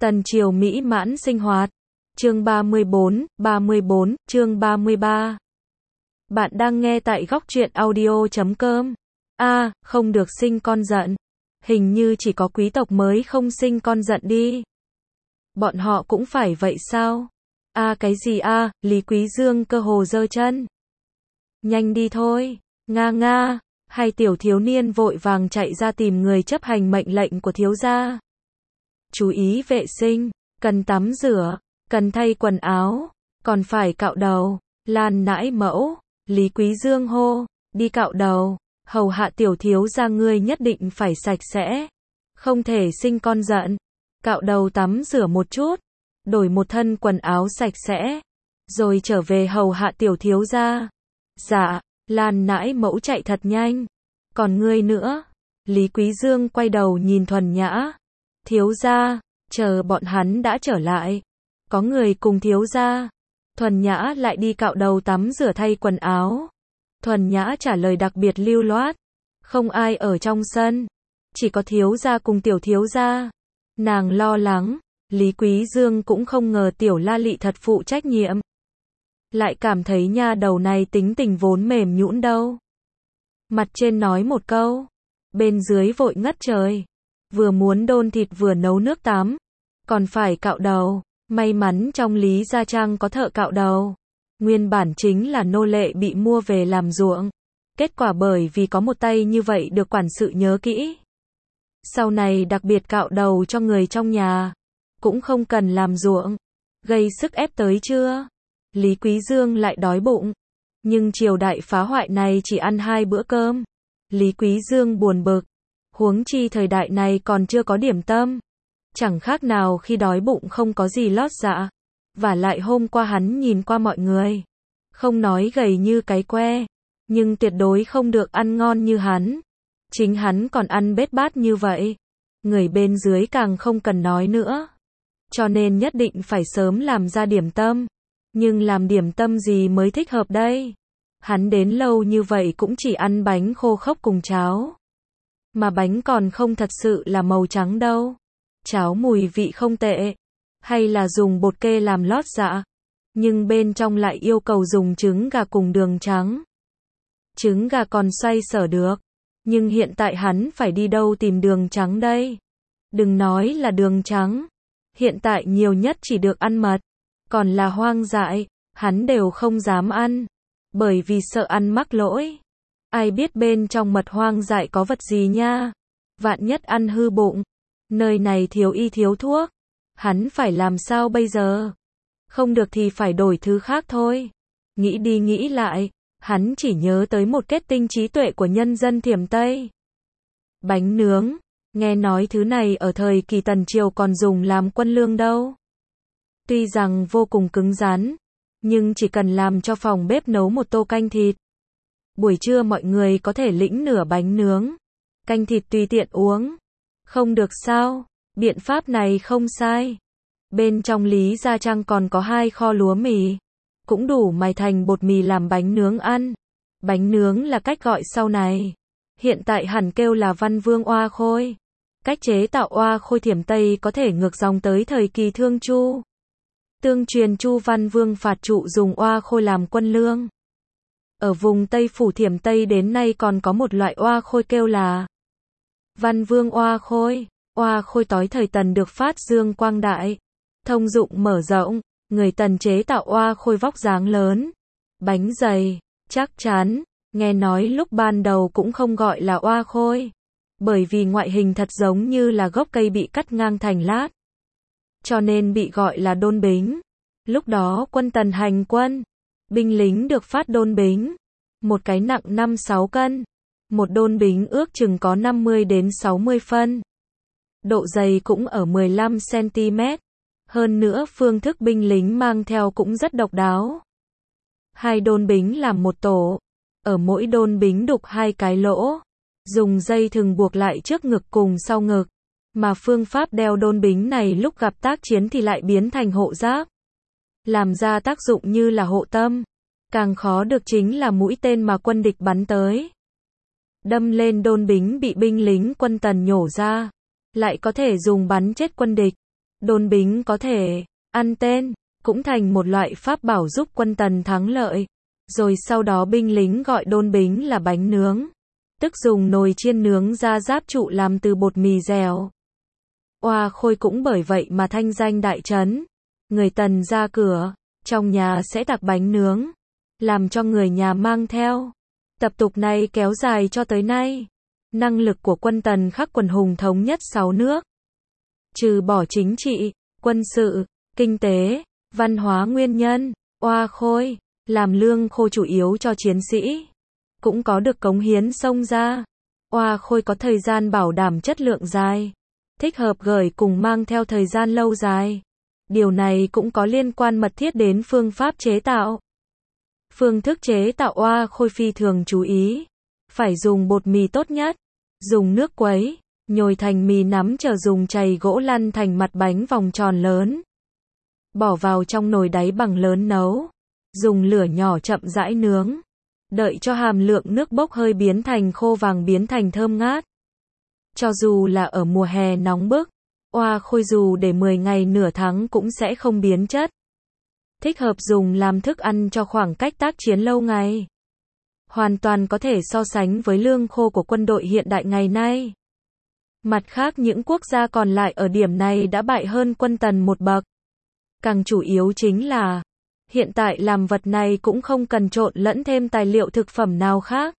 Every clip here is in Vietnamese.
Tần triều mỹ mãn sinh hoạt. Chương 34, chương 33. Bạn đang nghe tại góc truyện audio.com. Không được sinh con giận. Hình như chỉ có quý tộc mới không sinh con giận đi. Bọn họ cũng phải vậy sao? Cái gì Lý Quý Dương cơ hồ giơ chân. Nhanh đi thôi. Nga. Hai tiểu thiếu niên vội vàng chạy ra tìm người chấp hành mệnh lệnh của thiếu gia. Chú ý vệ sinh, cần tắm rửa, cần thay quần áo, còn phải cạo đầu. Lan nãi mẫu, Lý Quý Dương hô, đi cạo đầu, hầu hạ tiểu thiếu gia ngươi nhất định phải sạch sẽ, không thể sinh con giận. Cạo đầu tắm rửa một chút, đổi một thân quần áo sạch sẽ, rồi trở về hầu hạ tiểu thiếu gia. Dạ, Lan nãi mẫu chạy thật nhanh. Còn ngươi nữa? Lý Quý Dương quay đầu nhìn Thuần Nhã. Thiếu gia, chờ bọn hắn đã trở lại. Có người cùng thiếu gia. Thuần Nhã lại đi cạo đầu tắm rửa thay quần áo. Thuần Nhã trả lời đặc biệt lưu loát. Không ai ở trong sân. Chỉ có thiếu gia cùng tiểu thiếu gia. Nàng lo lắng. Lý Quý Dương cũng không ngờ tiểu La Lị thật phụ trách nhiệm. Lại cảm thấy nha đầu này tính tình vốn mềm nhũn đâu. Mặt trên nói một câu. Bên dưới vội ngất trời. Vừa muốn đôn thịt vừa nấu nước tắm. Còn phải cạo đầu. May mắn trong Lý Gia Trang có thợ cạo đầu. Nguyên bản chính là nô lệ bị mua về làm ruộng. Kết quả bởi vì có một tay như vậy được quản sự nhớ kỹ. Sau này đặc biệt cạo đầu cho người trong nhà. Cũng không cần làm ruộng. Gây sức ép tới chưa? Lý Quý Dương lại đói bụng. Nhưng triều đại phá hoại này chỉ ăn 2 bữa cơm. Lý Quý Dương buồn bực. Huống chi thời đại này còn chưa có điểm tâm. Chẳng khác nào khi đói bụng không có gì lót dạ. Và lại hôm qua hắn nhìn qua mọi người. Không nói gầy như cái que. Nhưng tuyệt đối không được ăn ngon như hắn. Chính hắn còn ăn bết bát như vậy. Người bên dưới càng không cần nói nữa. Cho nên nhất định phải sớm làm ra điểm tâm. Nhưng làm điểm tâm gì mới thích hợp đây? Hắn đến lâu như vậy cũng chỉ ăn bánh khô khốc cùng cháo. Mà bánh còn không thật sự là màu trắng đâu. Cháo mùi vị không tệ. Hay là dùng bột kê làm lót dạ. Nhưng bên trong lại yêu cầu dùng trứng gà cùng đường trắng. Trứng gà còn xoay sở được. Nhưng hiện tại hắn phải đi đâu tìm đường trắng đây? Đừng nói là đường trắng. Hiện tại nhiều nhất chỉ được ăn mật. Còn là hoang dại, hắn đều không dám ăn. Bởi vì sợ ăn mắc lỗi. Ai biết bên trong mật hoang dại có vật gì nha. Vạn nhất ăn hư bụng. Nơi này thiếu y thiếu thuốc. Hắn phải làm sao bây giờ? Không được thì phải đổi thứ khác thôi. Nghĩ đi nghĩ lại, hắn chỉ nhớ tới một kết tinh trí tuệ của nhân dân Thiểm Tây. Bánh nướng. Nghe nói thứ này ở thời kỳ Tần Triều còn dùng làm quân lương đâu. Tuy rằng vô cùng cứng rắn, nhưng chỉ cần làm cho phòng bếp nấu một tô canh thịt. Buổi trưa mọi người có thể lĩnh nửa bánh nướng. Canh thịt tùy tiện uống. Không được sao? Biện pháp này không sai. Bên trong Lý Gia Trang còn có 2 kho lúa mì. Cũng đủ mài thành bột mì làm bánh nướng ăn. Bánh nướng là cách gọi sau này. Hiện tại hẳn kêu là Văn Vương oa khôi. Cách chế tạo oa khôi Thiểm Tây có thể ngược dòng tới thời kỳ Thương Chu. Tương truyền Chu Văn Vương phạt trụ dùng oa khôi làm quân lương. Ở vùng Tây Phủ Thiểm Tây đến nay còn có một loại oa khôi kêu là Văn Vương oa khôi. Oa khôi tối thời Tần được phát dương quang đại. Thông dụng mở rộng. Người Tần chế tạo oa khôi vóc dáng lớn. Bánh dày, chắc chắn. Nghe nói lúc ban đầu cũng không gọi là oa khôi. Bởi vì ngoại hình thật giống như là gốc cây bị cắt ngang thành lát. Cho nên bị gọi là đôn bính. Lúc đó quân Tần hành quân. Binh lính được phát đôn bính. Một cái nặng 5-6 cân. Một đôn bính ước chừng có 50 đến 60 phân. Độ dày cũng ở 15 cm. Hơn nữa phương thức binh lính mang theo cũng rất độc đáo. 2 đôn bính làm một tổ. Ở mỗi đôn bính đục 2 cái lỗ. Dùng dây thừng buộc lại trước ngực cùng sau ngực. Mà phương pháp đeo đôn bính này lúc gặp tác chiến thì lại biến thành hộ giáp. Làm ra tác dụng như là hộ tâm. Càng khó được chính là mũi tên mà quân địch bắn tới. Đâm lên đôn bính bị binh lính quân Tần nhổ ra. Lại có thể dùng bắn chết quân địch. Đôn bính có thể ăn tên, cũng thành một loại pháp bảo giúp quân Tần thắng lợi. Rồi sau đó binh lính gọi đôn bính là bánh nướng, tức dùng nồi chiên nướng ra giáp trụ làm từ bột mì dẻo. Oa Khôi cũng bởi vậy mà thanh danh đại trấn. Người Tần ra cửa, trong nhà sẽ đặt bánh nướng, làm cho người nhà mang theo. Tập tục này kéo dài cho tới nay. Năng lực của quân Tần khắc quần hùng thống nhất 6 nước. Trừ bỏ chính trị, quân sự, kinh tế, văn hóa nguyên nhân, Oa Khôi làm lương khô chủ yếu cho chiến sĩ, cũng có được cống hiến xông ra. Oa Khôi có thời gian bảo đảm chất lượng dài, thích hợp gửi cùng mang theo thời gian lâu dài. Điều này cũng có liên quan mật thiết đến phương pháp chế tạo. Phương thức chế tạo Oa Khôi phi thường chú ý. Phải dùng bột mì tốt nhất, dùng nước quấy, nhồi thành mì nắm chờ dùng chày gỗ lăn thành mặt bánh vòng tròn lớn. Bỏ vào trong nồi đáy bằng lớn nấu, dùng lửa nhỏ chậm rãi nướng. Đợi cho hàm lượng nước bốc hơi biến thành khô vàng biến thành thơm ngát. Cho dù là ở mùa hè nóng bức, Oa Khôi dù để 10 ngày nửa tháng cũng sẽ không biến chất. Thích hợp dùng làm thức ăn cho khoảng cách tác chiến lâu ngày. Hoàn toàn có thể so sánh với lương khô của quân đội hiện đại ngày nay. Mặt khác những quốc gia còn lại ở điểm này đã bại hơn quân Tần một bậc. Càng chủ yếu chính là, hiện tại làm vật này cũng không cần trộn lẫn thêm tài liệu thực phẩm nào khác.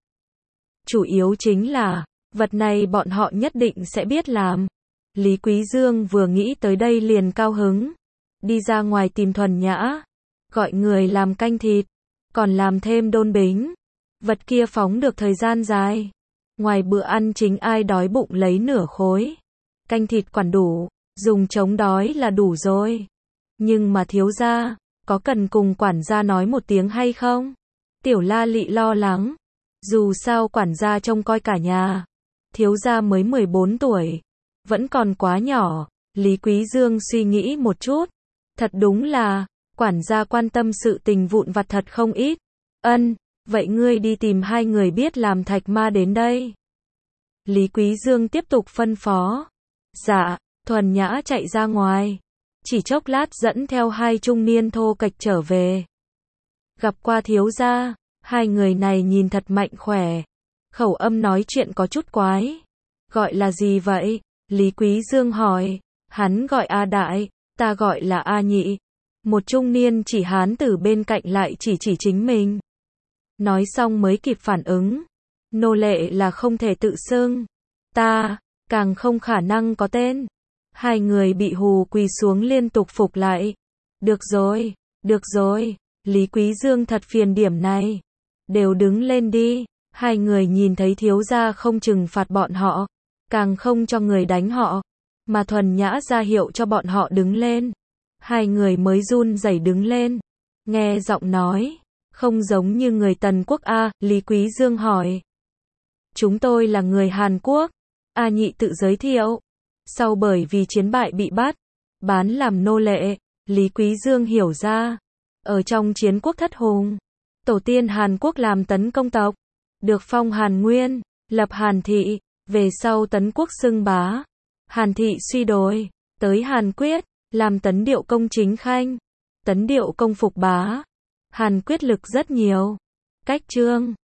Chủ yếu chính là, vật này bọn họ nhất định sẽ biết làm. Lý Quý Dương vừa nghĩ tới đây liền cao hứng. Đi ra ngoài tìm Thuần Nhã, gọi người làm canh thịt, còn làm thêm đôn bính. Vật kia phóng được thời gian dài. Ngoài bữa ăn chính ai đói bụng lấy nửa khối. Canh thịt quản đủ, dùng chống đói là đủ rồi. Nhưng mà thiếu gia, có cần cùng quản gia nói một tiếng hay không? Tiểu La Lị lo lắng. Dù sao quản gia trông coi cả nhà. Thiếu gia mới 14 tuổi. Vẫn còn quá nhỏ. Lý Quý Dương suy nghĩ một chút. Thật đúng là, quản gia quan tâm sự tình vụn vặt thật không ít. Ân, vậy ngươi đi tìm 2 người biết làm thạch ma đến đây. Lý Quý Dương tiếp tục phân phó. Dạ, Thuần Nhã chạy ra ngoài. Chỉ chốc lát dẫn theo 2 trung niên thô kệch trở về. Gặp qua thiếu gia, 2 người này nhìn thật mạnh khỏe. Khẩu âm nói chuyện có chút quái. Gọi là gì vậy? Lý Quý Dương hỏi. Hắn gọi A Đại, ta gọi là A Nhị. Một trung niên chỉ hán tử bên cạnh lại chỉ chính mình. Nói xong mới kịp phản ứng. Nô lệ là không thể tự xưng. Ta, càng không khả năng có tên. 2 người bị hù quỳ xuống liên tục phục lại. Được rồi, Lý Quý Dương thật phiền điểm này. Đều đứng lên đi. 2 người nhìn thấy thiếu gia không trừng phạt bọn họ, càng không cho người đánh họ, mà Thuần Nhã ra hiệu cho bọn họ đứng lên. 2 người mới run rẩy đứng lên. Nghe giọng nói, không giống như người Tần quốc a, Lý Quý Dương hỏi. Chúng tôi là người Hàn Quốc. A Nhị tự giới thiệu. Sau bởi vì chiến bại bị bắt, bán làm nô lệ, Lý Quý Dương hiểu ra. Ở trong chiến quốc thất hùng, tổ tiên Hàn Quốc làm tấn công tộc, được phong Hàn Nguyên, lập Hàn Thị, về sau tấn quốc xưng bá. Hàn Thị suy đồi, tới Hàn Quyết, làm tấn điệu công chính khanh, tấn điệu công phục bá. Hàn Quyết lực rất nhiều. Cách trương,